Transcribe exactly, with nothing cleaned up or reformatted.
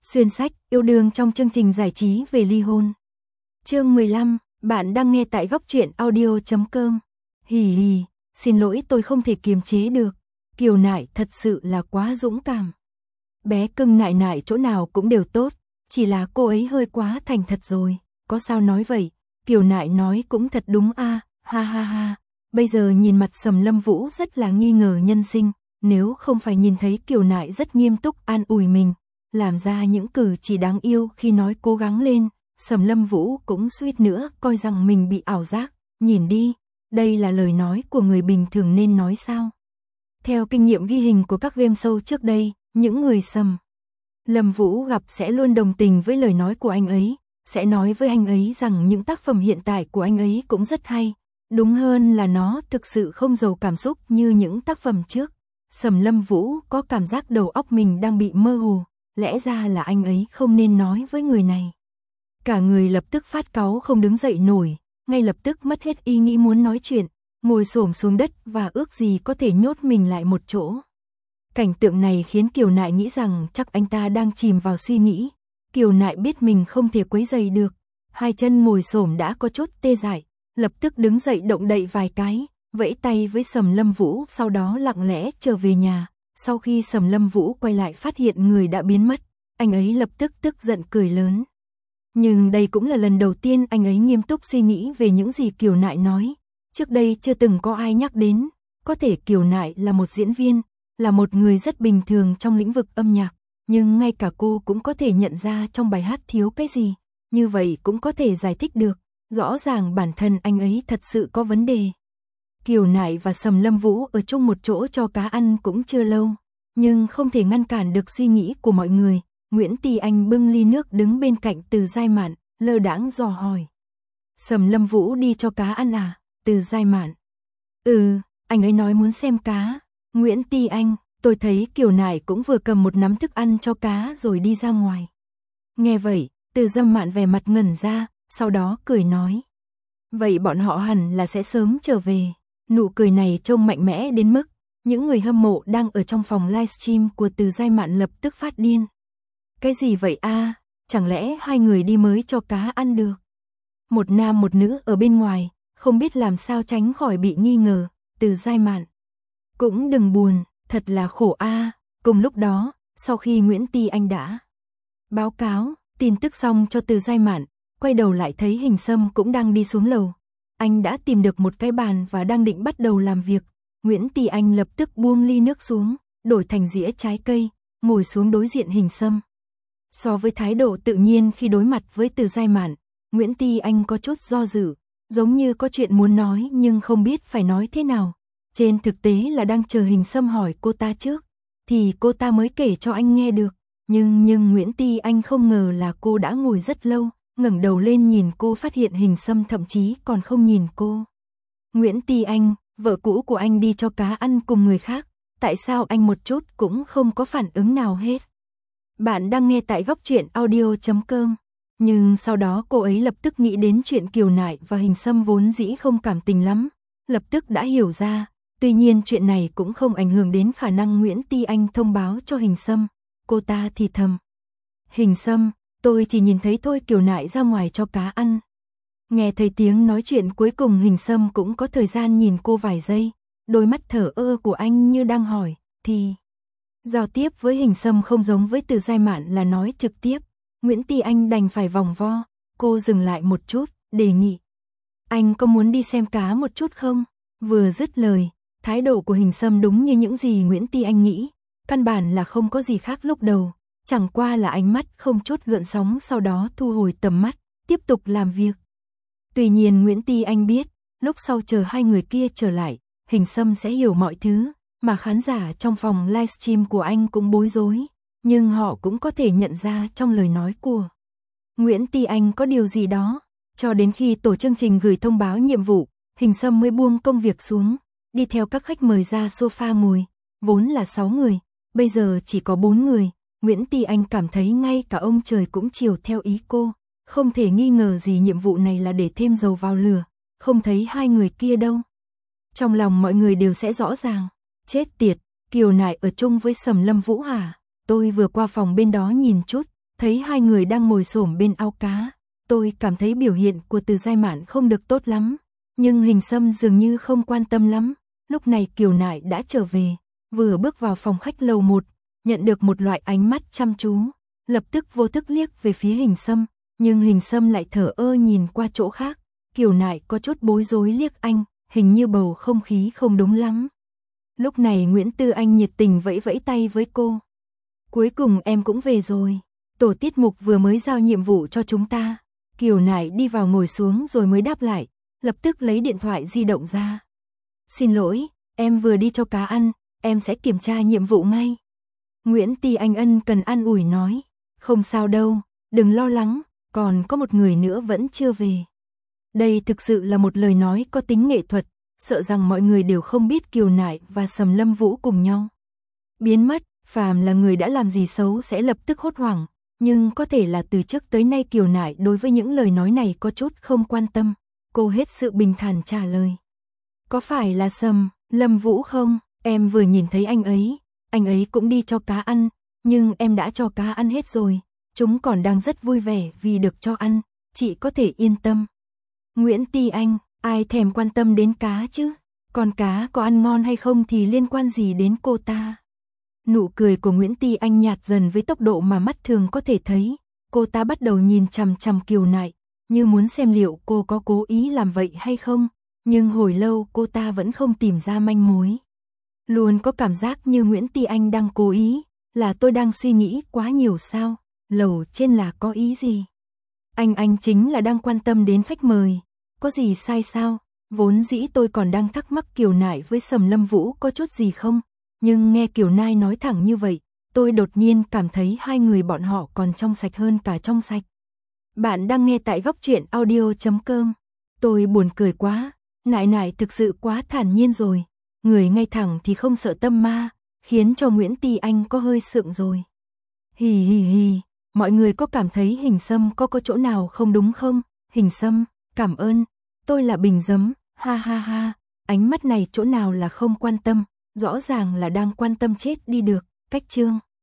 Xuyên sách, yêu đương trong chương trình giải trí về ly hôn. Chương mười lăm, bạn đang nghe tại góc truyện audio chấm com. Hì hì, xin lỗi tôi không thể kiềm chế được. Kiều Nại thật sự là quá dũng cảm. Bé cưng Nại Nại chỗ nào cũng đều tốt, chỉ là cô ấy hơi quá thành thật rồi. Có sao nói vậy? Kiều Nại nói cũng thật đúng a, ha ha ha. Bây giờ nhìn mặt Sầm Lâm Vũ rất là nghi ngờ nhân sinh, nếu không phải nhìn thấy Kiều Nại rất nghiêm túc an ủi mình, làm ra những cử chỉ đáng yêu khi nói cố gắng lên, Sầm Lâm Vũ cũng suýt nữa coi rằng mình bị ảo giác. Nhìn đi, đây là lời nói của người bình thường nên nói sao? Theo kinh nghiệm ghi hình của các game show trước đây, những người Sầm Lâm Vũ gặp sẽ luôn đồng tình với lời nói của anh ấy, sẽ nói với anh ấy rằng những tác phẩm hiện tại của anh ấy cũng rất hay. Đúng hơn là nó thực sự không giàu cảm xúc như những tác phẩm trước. Sầm Lâm Vũ có cảm giác đầu óc mình đang bị mơ hồ, lẽ ra là anh ấy không nên nói với người này. Cả người lập tức phát cáu không đứng dậy nổi, ngay lập tức mất hết ý nghĩ muốn nói chuyện, ngồi xổm xuống đất và ước gì có thể nhốt mình lại một chỗ. Cảnh tượng này khiến Kiều Nại nghĩ rằng chắc anh ta đang chìm vào suy nghĩ. Kiều Nại biết mình không thể quấy rầy được, hai chân ngồi xổm đã có chút tê dại, lập tức đứng dậy động đậy vài cái, vẫy tay với Sầm Lâm Vũ, sau đó lặng lẽ trở về nhà. Sau khi Sầm Lâm Vũ quay lại phát hiện người đã biến mất, anh ấy lập tức tức giận cười lớn. Nhưng đây cũng là lần đầu tiên anh ấy nghiêm túc suy nghĩ về những gì Kiều Nại nói. Trước đây chưa từng có ai nhắc đến, có thể Kiều Nại là một diễn viên, là một người rất bình thường trong lĩnh vực âm nhạc, nhưng ngay cả cô cũng có thể nhận ra trong bài hát thiếu cái gì, như vậy cũng có thể giải thích được, rõ ràng bản thân anh ấy thật sự có vấn đề. Kiều Nại và Sầm Lâm Vũ ở chung một chỗ cho cá ăn cũng chưa lâu, nhưng không thể ngăn cản được suy nghĩ của mọi người. Nguyễn Ti Anh bưng ly nước đứng bên cạnh Từ Giai Mạn, lơ đãng dò hỏi. Sầm Lâm Vũ đi cho cá ăn à? Từ Giai Mạn. Ừ, anh ấy nói muốn xem cá. Nguyễn Ti Anh, tôi thấy Kiều Nại cũng vừa cầm một nắm thức ăn cho cá rồi đi ra ngoài. Nghe vậy, Từ Giai Mạn vẻ mặt ngẩn ra, sau đó cười nói. Vậy bọn họ hẳn là sẽ sớm trở về. Nụ cười này trông mạnh mẽ đến mức những người hâm mộ đang ở trong phòng livestream của Từ Giai Mạn lập tức phát điên. Cái gì vậy a? À? Chẳng lẽ hai người đi mới cho cá ăn được? Một nam một nữ ở bên ngoài, không biết làm sao tránh khỏi bị nghi ngờ. Từ Giai Mạn, cũng đừng buồn, thật là khổ a. À. Cùng lúc đó, sau khi Nguyễn Ti Anh đã báo cáo tin tức xong cho Từ Giai Mạn, quay đầu lại thấy Hình Sâm cũng đang đi xuống lầu. Anh đã tìm được một cái bàn và đang định bắt đầu làm việc. Nguyễn Ti Anh lập tức buông ly nước xuống, đổi thành dĩa trái cây, ngồi xuống đối diện Hình Sâm. So với thái độ tự nhiên khi đối mặt với Từ Giai Mạn, Nguyễn Ti Anh có chút do dự, giống như có chuyện muốn nói nhưng không biết phải nói thế nào. Trên thực tế là đang chờ Hình Sâm hỏi cô ta trước, thì cô ta mới kể cho anh nghe được. Nhưng nhưng Nguyễn Ti Anh không ngờ là cô đã ngồi rất lâu, ngẩng đầu lên nhìn cô phát hiện Hình Sâm thậm chí còn không nhìn cô. Nguyễn Ti Anh, vợ cũ của anh đi cho cá ăn cùng người khác, tại sao anh một chút cũng không có phản ứng nào hết? Bạn đang nghe tại góc truyện audio chấm com. Nhưng sau đó cô ấy lập tức nghĩ đến chuyện Kiều Nại và Hình Sâm vốn dĩ không cảm tình lắm, lập tức đã hiểu ra. Tuy nhiên chuyện này cũng không ảnh hưởng đến khả năng Nguyễn Ti Anh thông báo cho Hình Sâm. Cô ta thì thầm. Hình Sâm, tôi chỉ nhìn thấy thôi, Kiều Nại ra ngoài cho cá ăn. Nghe thấy tiếng nói chuyện cuối cùng, Hình Sâm cũng có thời gian nhìn cô vài giây. Đôi mắt thở ơ của anh như đang hỏi, thì... Giao tiếp với Hình Sâm không giống với Từ Giai Mạn là nói trực tiếp. Nguyễn Ti Anh đành phải vòng vo. Cô dừng lại một chút, đề nghị. Anh có muốn đi xem cá một chút không? Vừa dứt lời, thái độ của Hình Sâm đúng như những gì Nguyễn Ti Anh nghĩ. Căn bản là không có gì khác lúc đầu. Chẳng qua là ánh mắt không chút gợn sóng, sau đó thu hồi tầm mắt, tiếp tục làm việc. Tuy nhiên Nguyễn Ti Anh biết, lúc sau chờ hai người kia trở lại, Hình Sâm sẽ hiểu mọi thứ, mà khán giả trong phòng livestream của anh cũng bối rối, nhưng họ cũng có thể nhận ra trong lời nói của Nguyễn Ti Anh có điều gì đó. Cho đến khi tổ chương trình gửi thông báo nhiệm vụ, Hình Sâm mới buông công việc xuống, đi theo các khách mời ra sofa ngồi. Vốn là sáu người, bây giờ chỉ có bốn người. Nguyễn Ti Anh cảm thấy ngay cả ông trời cũng chiều theo ý cô. Không thể nghi ngờ gì nhiệm vụ này là để thêm dầu vào lửa. Không thấy hai người kia đâu. Trong lòng mọi người đều sẽ rõ ràng. Chết tiệt, Kiều Nại ở chung với Sầm Lâm Vũ hả? Tôi vừa qua phòng bên đó nhìn chút, thấy hai người đang ngồi xổm bên ao cá. Tôi cảm thấy biểu hiện của Từ Giai Mạn không được tốt lắm, nhưng Hình Sâm dường như không quan tâm lắm. Lúc này Kiều Nại đã trở về, vừa bước vào phòng khách lầu một, nhận được một loại ánh mắt chăm chú, lập tức vô thức liếc về phía Hình Sâm, nhưng Hình Sâm lại thở ơ nhìn qua chỗ khác. Kiều Nại có chút bối rối liếc anh, hình như bầu không khí không đúng lắm. Lúc này Nguyễn Tư Anh nhiệt tình vẫy vẫy tay với cô. Cuối cùng em cũng về rồi, tổ tiết mục vừa mới giao nhiệm vụ cho chúng ta. Kiều Nại đi vào ngồi xuống rồi mới đáp lại, lập tức lấy điện thoại di động ra. Xin lỗi, em vừa đi cho cá ăn, em sẽ kiểm tra nhiệm vụ ngay. Nguyễn Tư Anh ân cần an ủi nói, không sao đâu, đừng lo lắng, còn có một người nữa vẫn chưa về. Đây thực sự là một lời nói có tính nghệ thuật, sợ rằng mọi người đều không biết Kiều Nại và Sầm Lâm Vũ cùng nhau biến mất, phàm là người đã làm gì xấu sẽ lập tức hốt hoảng, nhưng có thể là từ trước tới nay Kiều Nại đối với những lời nói này có chút không quan tâm, cô hết sự bình thản trả lời. Có phải là Sầm Lâm Vũ không? Em vừa nhìn thấy anh ấy, anh ấy cũng đi cho cá ăn, nhưng em đã cho cá ăn hết rồi, chúng còn đang rất vui vẻ vì được cho ăn, chị có thể yên tâm. Nguyễn Tư Anh, ai thèm quan tâm đến cá chứ, còn cá có ăn ngon hay không thì liên quan gì đến cô ta. Nụ cười của Nguyễn Tư Anh nhạt dần với tốc độ mà mắt thường có thể thấy, cô ta bắt đầu nhìn chằm chằm Kiều Nại, như muốn xem liệu cô có cố ý làm vậy hay không, nhưng hồi lâu cô ta vẫn không tìm ra manh mối. Luôn có cảm giác như Nguyễn Tư Anh đang cố ý, là tôi đang suy nghĩ quá nhiều sao, lầu trên là có ý gì? Anh anh chính là đang quan tâm đến khách mời, có gì sai sao? Vốn dĩ tôi còn đang thắc mắc Kiều Nại với Sầm Lâm Vũ có chút gì không, nhưng nghe Kiều Nại nói thẳng như vậy, tôi đột nhiên cảm thấy hai người bọn họ còn trong sạch hơn cả trong sạch. Bạn đang nghe tại góc truyện audio chấm com. Tôi buồn cười quá, Nại Nại thực sự quá thản nhiên rồi, người ngay thẳng thì không sợ tâm ma, khiến cho Nguyễn Tư Anh có hơi sượng rồi. Hì hì hì, mọi người có cảm thấy Hình Sâm có có chỗ nào không đúng không? Hình Sâm, cảm ơn, tôi là bình giấm, ha ha ha, ánh mắt này chỗ nào là không quan tâm, rõ ràng là đang quan tâm chết đi được, cách chương.